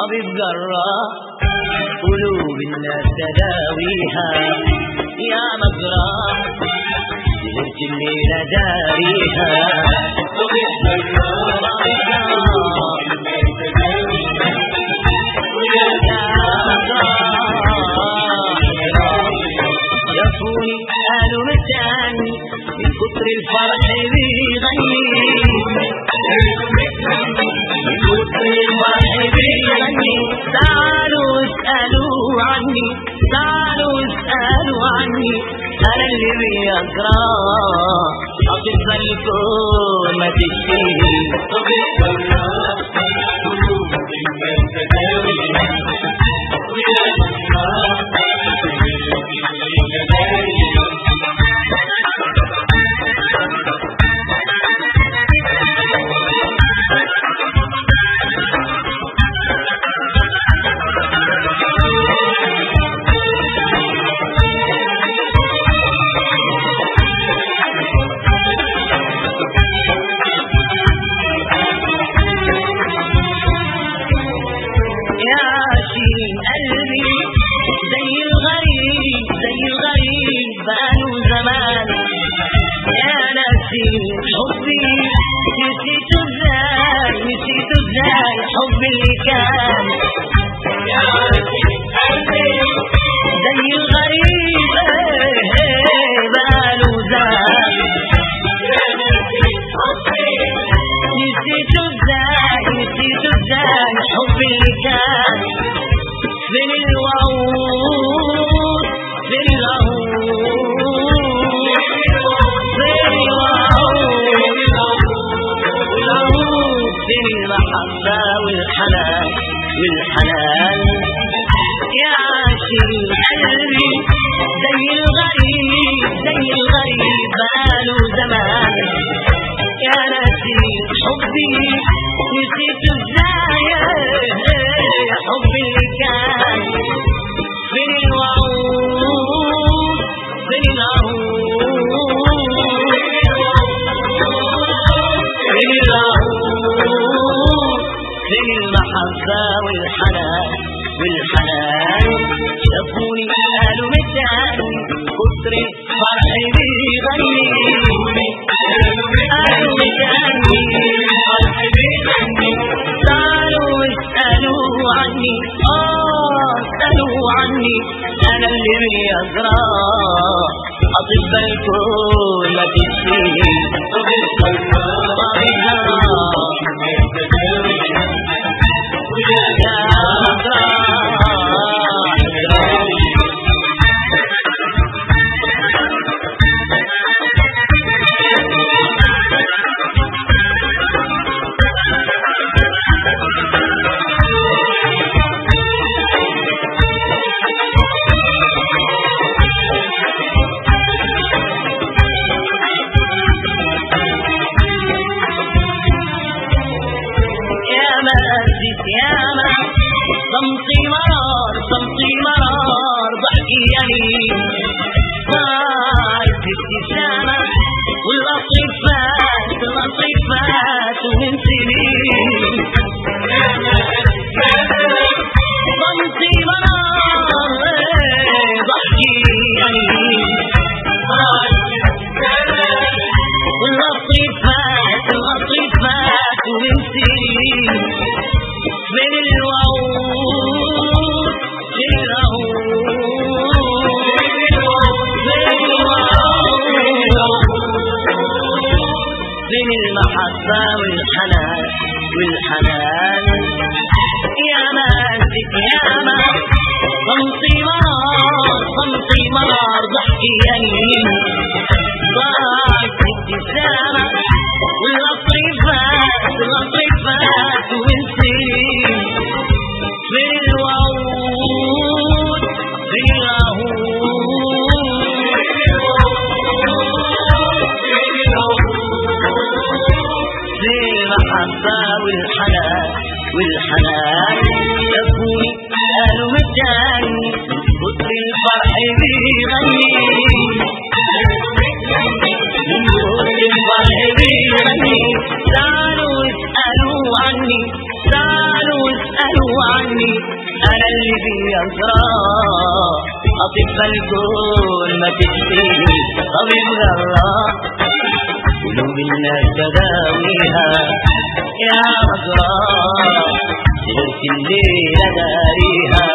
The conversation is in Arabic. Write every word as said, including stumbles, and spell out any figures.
بالذرة قلوب الناس تداويها يا مزرعة سهرت الليلة داريها يفوني أهل متاني من كتر الفرح بيغني من كتر الفرح بيغني تعالوا اسألوا عني تعالوا اسألوا عني أنا اللي بيقرأ أطفى الكون ما تشتهي حبي نسيت ازاي نسيت ازاي حب اللي كان يا قلبي زي الغريب باله زمان نسيت ازاي نسيت ازاي حب اللي كان فين الوعود فين العهود فين المحبة والحنان والحنان يا عاشق قلبي زي الغريب زي الغريب باله زمان يا ناسي حبي نسيت ازاي حب اللي كان فين الوعود فين العهود فين العهود فين المحبة والحنان والحنان شافوني قالوا متاني كتر فرح بيغني قالوا متاني فرح بيغني تعالوا اسألوا عني اه اسألوا عني انا اللي بيقرأ أطفى الكون ما تشتهي صمتي مرار صمتي مرار ضحكي يمين صارت ابتسامة والقطر فات القطر فات ومن سنين صمتي مرار ضحكي يمين والقطر فات القطر فات ومن سنين من الوعود فين العهود فين المحبة والحنان والحنان يا ماسك يا ما صمتي مرار صمتي مرار ضحكي يمين ضاعت ابتسامة والقطر فات القطر فات ونسيت فين الوعود فين العهود فين المحبة والحنان والحنان شافوني قالوا متاني كتر الفرح بيغني تبقى الكون ما تكفيني طبيب الله قلوب الناس تداويها يا مجرى سهرت الليلة داريها